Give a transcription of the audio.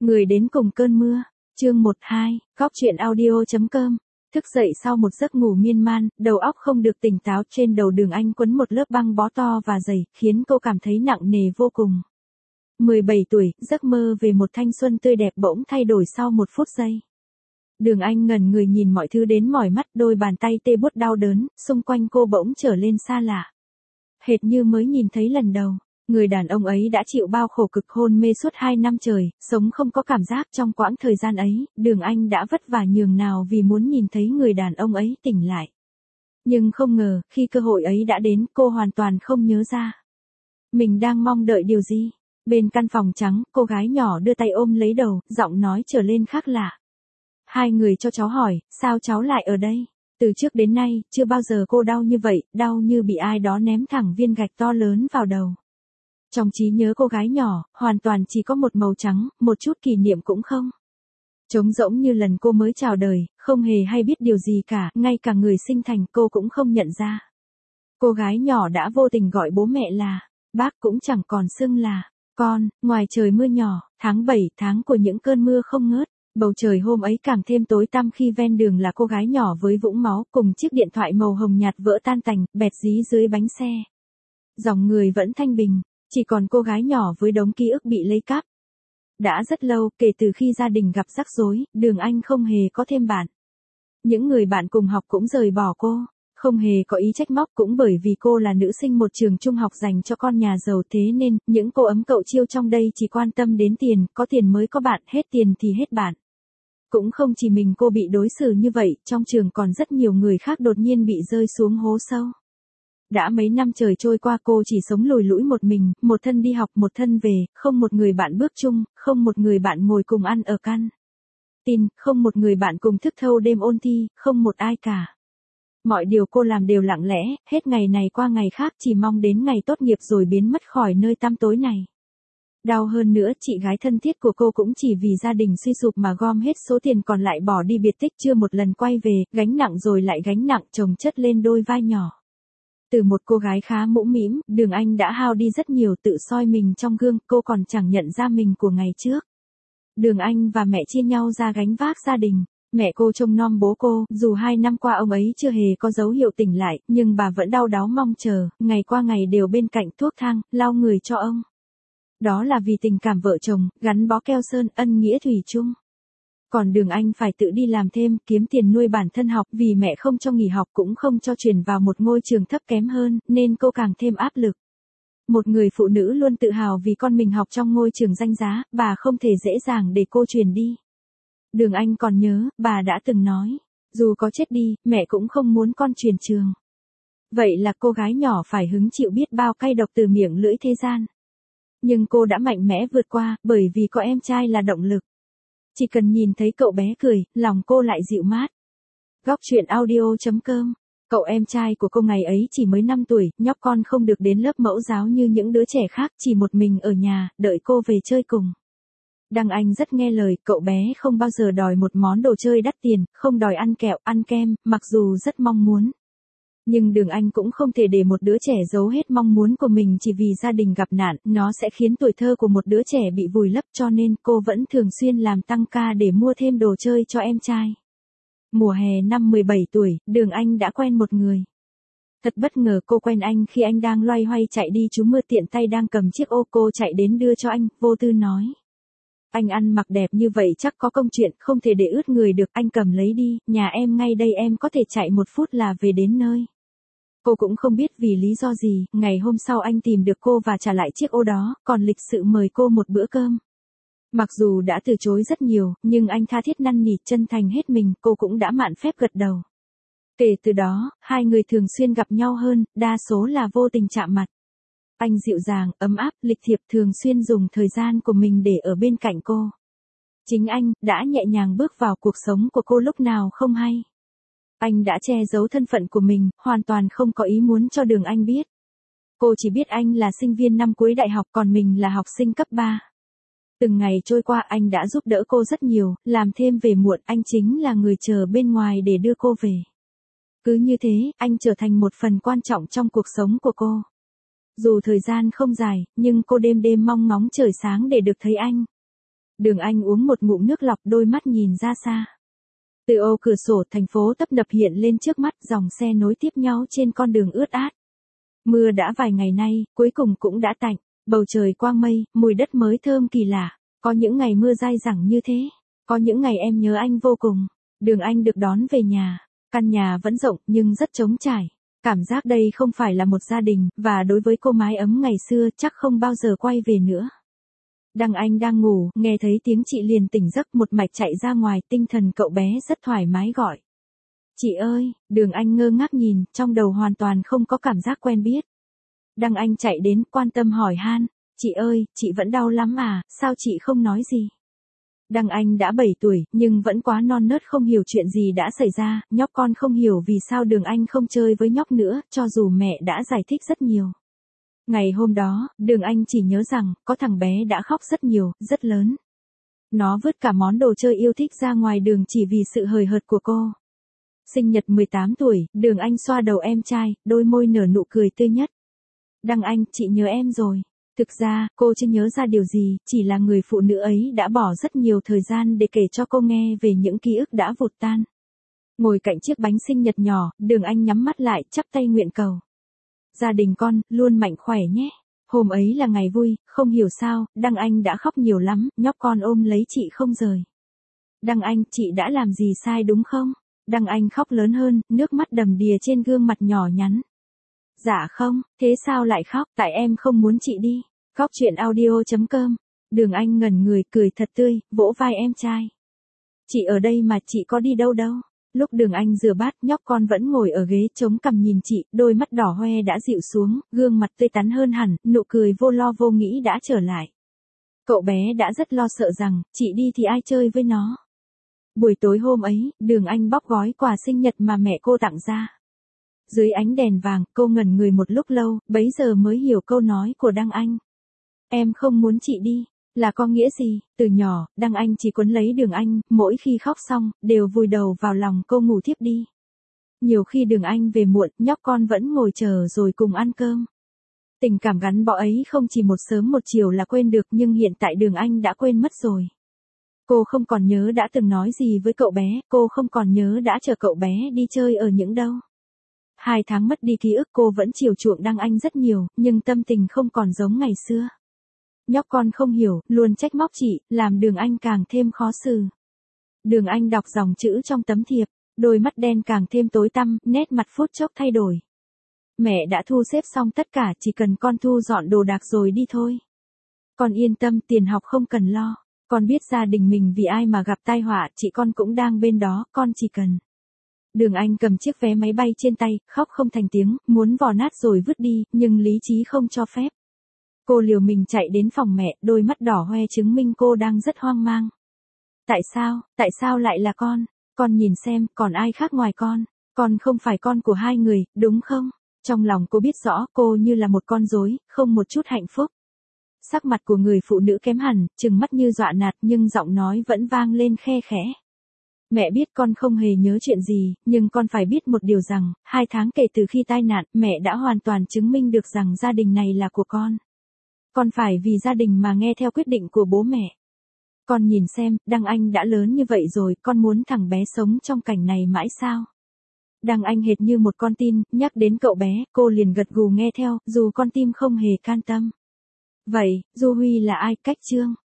Người đến cùng cơn mưa, chương 12, góc truyện audio.com. Thức dậy sau một giấc ngủ miên man, đầu óc không được tỉnh táo, trên đầu Đường Anh quấn một lớp băng bó to và dày, khiến cô cảm thấy nặng nề vô cùng. 17 tuổi, giấc mơ về một thanh xuân tươi đẹp bỗng thay đổi sau một phút giây. Đường Anh ngẩn người nhìn mọi thứ đến mỏi mắt, đôi bàn tay tê buốt đau đớn, xung quanh cô bỗng trở lên xa lạ. Hệt như mới nhìn thấy lần đầu. Người đàn ông ấy đã chịu bao khổ cực hôn mê suốt 2 năm trời, sống không có cảm giác. Trong quãng thời gian ấy, Đường Anh đã vất vả nhường nào vì muốn nhìn thấy người đàn ông ấy tỉnh lại. Nhưng không ngờ, khi cơ hội ấy đã đến, cô hoàn toàn không nhớ ra. Mình đang mong đợi điều gì? Bên căn phòng trắng, cô gái nhỏ đưa tay ôm lấy đầu, giọng nói trở lên khác lạ. Hai người cho cháu hỏi, sao cháu lại ở đây? Từ trước đến nay, chưa bao giờ cô đau như vậy, đau như bị ai đó ném thẳng viên gạch to lớn vào đầu. Trong trí nhớ cô gái nhỏ, hoàn toàn chỉ có một màu trắng, một chút kỷ niệm cũng không. Trống rỗng như lần cô mới chào đời, không hề hay biết điều gì cả, ngay cả người sinh thành cô cũng không nhận ra. Cô gái nhỏ đã vô tình gọi bố mẹ là, bác cũng chẳng còn xưng là, con. Ngoài trời mưa nhỏ, tháng 7, tháng của những cơn mưa không ngớt. Bầu trời hôm ấy càng thêm tối tăm khi ven đường là cô gái nhỏ với vũng máu cùng chiếc điện thoại màu hồng nhạt vỡ tan tành, bẹt dí dưới bánh xe. Dòng người vẫn thanh bình. Chỉ còn cô gái nhỏ với đống ký ức bị lấy cắp. Đã rất lâu, kể từ khi gia đình gặp rắc rối, Đường Anh không hề có thêm bạn. Những người bạn cùng học cũng rời bỏ cô. Không hề có ý trách móc, cũng bởi vì cô là nữ sinh một trường trung học dành cho con nhà giàu, thế nên, những cô ấm cậu chiêu trong đây chỉ quan tâm đến tiền, có tiền mới có bạn, hết tiền thì hết bạn. Cũng không chỉ mình cô bị đối xử như vậy, trong trường còn rất nhiều người khác đột nhiên bị rơi xuống hố sâu. Đã mấy năm trời trôi qua cô chỉ sống lùi lũi một mình, một thân đi học một thân về, không một người bạn bước chung, không một người bạn ngồi cùng ăn ở căn tin, không một người bạn cùng thức thâu đêm ôn thi, không một ai cả. Mọi điều cô làm đều lặng lẽ, hết ngày này qua ngày khác, chỉ mong đến ngày tốt nghiệp rồi biến mất khỏi nơi tăm tối này. Đau hơn nữa, chị gái thân thiết của cô cũng chỉ vì gia đình suy sụp mà gom hết số tiền còn lại bỏ đi biệt tích, chưa một lần quay về, gánh nặng rồi lại gánh nặng chồng chất lên đôi vai nhỏ. Từ một cô gái khá mũm mĩm, Đường Anh đã hao đi rất nhiều, tự soi mình trong gương, cô còn chẳng nhận ra mình của ngày trước. Đường Anh và mẹ chia nhau ra gánh vác gia đình. Mẹ cô trông nom bố cô, dù 2 năm qua ông ấy chưa hề có dấu hiệu tỉnh lại, nhưng bà vẫn đau đáu mong chờ, ngày qua ngày đều bên cạnh thuốc thang, lau người cho ông. Đó là vì tình cảm vợ chồng, gắn bó keo sơn, ân nghĩa thủy chung. Còn Đường Anh phải tự đi làm thêm, kiếm tiền nuôi bản thân học, vì mẹ không cho nghỉ học cũng không cho chuyển vào một ngôi trường thấp kém hơn, nên cô càng thêm áp lực. Một người phụ nữ luôn tự hào vì con mình học trong ngôi trường danh giá, bà không thể dễ dàng để cô chuyển đi. Đường Anh còn nhớ, bà đã từng nói, dù có chết đi, mẹ cũng không muốn con chuyển trường. Vậy là cô gái nhỏ phải hứng chịu biết bao cay độc từ miệng lưỡi thế gian. Nhưng cô đã mạnh mẽ vượt qua, bởi vì có em trai là động lực. Chỉ cần nhìn thấy cậu bé cười, lòng cô lại dịu mát. Góc truyện audio.com. Cậu em trai của cô ngày ấy chỉ mới 5 tuổi, nhóc con không được đến lớp mẫu giáo như những đứa trẻ khác, chỉ một mình ở nhà, đợi cô về chơi cùng. Đăng Anh rất nghe lời, cậu bé không bao giờ đòi một món đồ chơi đắt tiền, không đòi ăn kẹo, ăn kem, mặc dù rất mong muốn. Nhưng Đường Anh cũng không thể để một đứa trẻ giấu hết mong muốn của mình chỉ vì gia đình gặp nạn, nó sẽ khiến tuổi thơ của một đứa trẻ bị vùi lấp, cho nên cô vẫn thường xuyên làm tăng ca để mua thêm đồ chơi cho em trai. Mùa hè năm 17 tuổi, Đường Anh đã quen một người. Thật bất ngờ cô quen anh khi anh đang loay hoay chạy đi trú mưa, tiện tay đang cầm chiếc ô, cô chạy đến đưa cho anh, vô tư nói. Anh ăn mặc đẹp như vậy chắc có công chuyện, không thể để ướt người được, anh cầm lấy đi, nhà em ngay đây, em có thể chạy 1 phút là về đến nơi. Cô cũng không biết vì lý do gì, ngày hôm sau anh tìm được cô và trả lại chiếc ô đó, còn lịch sự mời cô một bữa cơm. Mặc dù đã từ chối rất nhiều, nhưng anh tha thiết năn nỉ, chân thành hết mình, cô cũng đã mạn phép gật đầu. Kể từ đó, hai người thường xuyên gặp nhau hơn, đa số là vô tình chạm mặt. Anh dịu dàng, ấm áp, lịch thiệp, thường xuyên dùng thời gian của mình để ở bên cạnh cô. Chính anh đã nhẹ nhàng bước vào cuộc sống của cô lúc nào không hay. Anh đã che giấu thân phận của mình, hoàn toàn không có ý muốn cho Đường Anh biết. Cô chỉ biết anh là sinh viên năm cuối đại học, còn mình là học sinh cấp 3. Từng ngày trôi qua anh đã giúp đỡ cô rất nhiều, làm thêm về muộn, anh chính là người chờ bên ngoài để đưa cô về. Cứ như thế, anh trở thành một phần quan trọng trong cuộc sống của cô. Dù thời gian không dài, nhưng cô đêm đêm mong ngóng trời sáng để được thấy anh. Đường Anh uống một ngụm nước lọc, đôi mắt nhìn ra xa. Từ ô cửa sổ thành phố tấp nập hiện lên trước mắt, dòng xe nối tiếp nhau trên con đường ướt át. Mưa đã vài ngày nay, cuối cùng cũng đã tạnh, bầu trời quang mây, mùi đất mới thơm kỳ lạ. Có những ngày mưa dai dẳng như thế, có những ngày em nhớ anh vô cùng. Đường Anh được đón về nhà, căn nhà vẫn rộng nhưng rất trống trải. Cảm giác đây không phải là một gia đình, và đối với cô mái ấm ngày xưa chắc không bao giờ quay về nữa. Đăng Anh đang ngủ, nghe thấy tiếng chị liền tỉnh giấc, một mạch chạy ra ngoài, tinh thần cậu bé rất thoải mái gọi. Chị ơi, Đường Anh ngơ ngác nhìn, trong đầu hoàn toàn không có cảm giác quen biết. Đăng Anh chạy đến, quan tâm hỏi han, chị ơi, chị vẫn đau lắm à, sao chị không nói gì? Đăng Anh đã 7 tuổi, nhưng vẫn quá non nớt không hiểu chuyện gì đã xảy ra, nhóc con không hiểu vì sao Đường Anh không chơi với nhóc nữa, cho dù mẹ đã giải thích rất nhiều. Ngày hôm đó, Đường Anh chỉ nhớ rằng, có thằng bé đã khóc rất nhiều, rất lớn. Nó vứt cả món đồ chơi yêu thích ra ngoài đường chỉ vì sự hời hợt của cô. Sinh nhật 18 tuổi, Đường Anh xoa đầu em trai, đôi môi nở nụ cười tươi nhất. Đăng Anh, chị nhớ em rồi. Thực ra, cô chưa nhớ ra điều gì, chỉ là người phụ nữ ấy đã bỏ rất nhiều thời gian để kể cho cô nghe về những ký ức đã vụt tan. Ngồi cạnh chiếc bánh sinh nhật nhỏ, Đường Anh nhắm mắt lại, chắp tay nguyện cầu. Gia đình con, luôn mạnh khỏe nhé. Hôm ấy là ngày vui, không hiểu sao, Đăng Anh đã khóc nhiều lắm, nhóc con ôm lấy chị không rời. Đăng Anh, chị đã làm gì sai đúng không? Đăng Anh khóc lớn hơn, nước mắt đầm đìa trên gương mặt nhỏ nhắn. Dạ không, thế sao lại khóc, tại em không muốn chị đi. Góc truyện audio.com. Đường Anh ngẩn người, cười thật tươi, vỗ vai em trai. Chị ở đây mà, chị có đi đâu đâu. Lúc Đường Anh rửa bát, nhóc con vẫn ngồi ở ghế chống cằm nhìn chị, đôi mắt đỏ hoe đã dịu xuống, gương mặt tươi tắn hơn hẳn, nụ cười vô lo vô nghĩ đã trở lại. Cậu bé đã rất lo sợ rằng, chị đi thì ai chơi với nó. Buổi tối hôm ấy, Đường Anh bóc gói quà sinh nhật mà mẹ cô tặng ra. Dưới ánh đèn vàng, cô ngẩn người một lúc lâu, bấy giờ mới hiểu câu nói của Đăng Anh. Em không muốn chị đi, là có nghĩa gì? Từ nhỏ, Đăng Anh chỉ quấn lấy Đường Anh, mỗi khi khóc xong, đều vùi đầu vào lòng cô ngủ thiếp đi. Nhiều khi Đường Anh về muộn, nhóc con vẫn ngồi chờ rồi cùng ăn cơm. Tình cảm gắn bó ấy không chỉ một sớm một chiều là quên được, nhưng hiện tại Đường Anh đã quên mất rồi. Cô không còn nhớ đã từng nói gì với cậu bé, cô không còn nhớ đã chở cậu bé đi chơi ở những đâu. 2 tháng mất đi ký ức, cô vẫn chiều chuộng Đăng Anh rất nhiều, nhưng tâm tình không còn giống ngày xưa. Nhóc con không hiểu, luôn trách móc chị, làm Đường Anh càng thêm khó xử. Đường Anh đọc dòng chữ trong tấm thiệp, đôi mắt đen càng thêm tối tăm, nét mặt phút chốc thay đổi. Mẹ đã thu xếp xong tất cả, chỉ cần con thu dọn đồ đạc rồi đi thôi. Con yên tâm, tiền học không cần lo. Con biết gia đình mình vì ai mà gặp tai họa, chị con cũng đang bên đó, con chỉ cần. Đường Anh cầm chiếc vé máy bay trên tay, khóc không thành tiếng, muốn vò nát rồi vứt đi, nhưng lý trí không cho phép. Cô liều mình chạy đến phòng mẹ, đôi mắt đỏ hoe chứng minh cô đang rất hoang mang. Tại sao lại là con? Con nhìn xem, còn ai khác ngoài con không phải con của hai người, đúng không? Trong lòng cô biết rõ, cô như là một con rối, không một chút hạnh phúc. Sắc mặt của người phụ nữ kém hẳn, trừng mắt như dọa nạt, nhưng giọng nói vẫn vang lên khe khẽ. Mẹ biết con không hề nhớ chuyện gì, nhưng con phải biết một điều rằng, 2 tháng kể từ khi tai nạn, mẹ đã hoàn toàn chứng minh được rằng gia đình này là của con. Con phải vì gia đình mà nghe theo quyết định của bố mẹ. Con nhìn xem, Đăng Anh đã lớn như vậy rồi, con muốn thằng bé sống trong cảnh này mãi sao? Đăng Anh hệt như một con tin, nhắc đến cậu bé, cô liền gật gù nghe theo, dù con tim không hề can tâm. Vậy, Du Huy là ai? Cách Chương.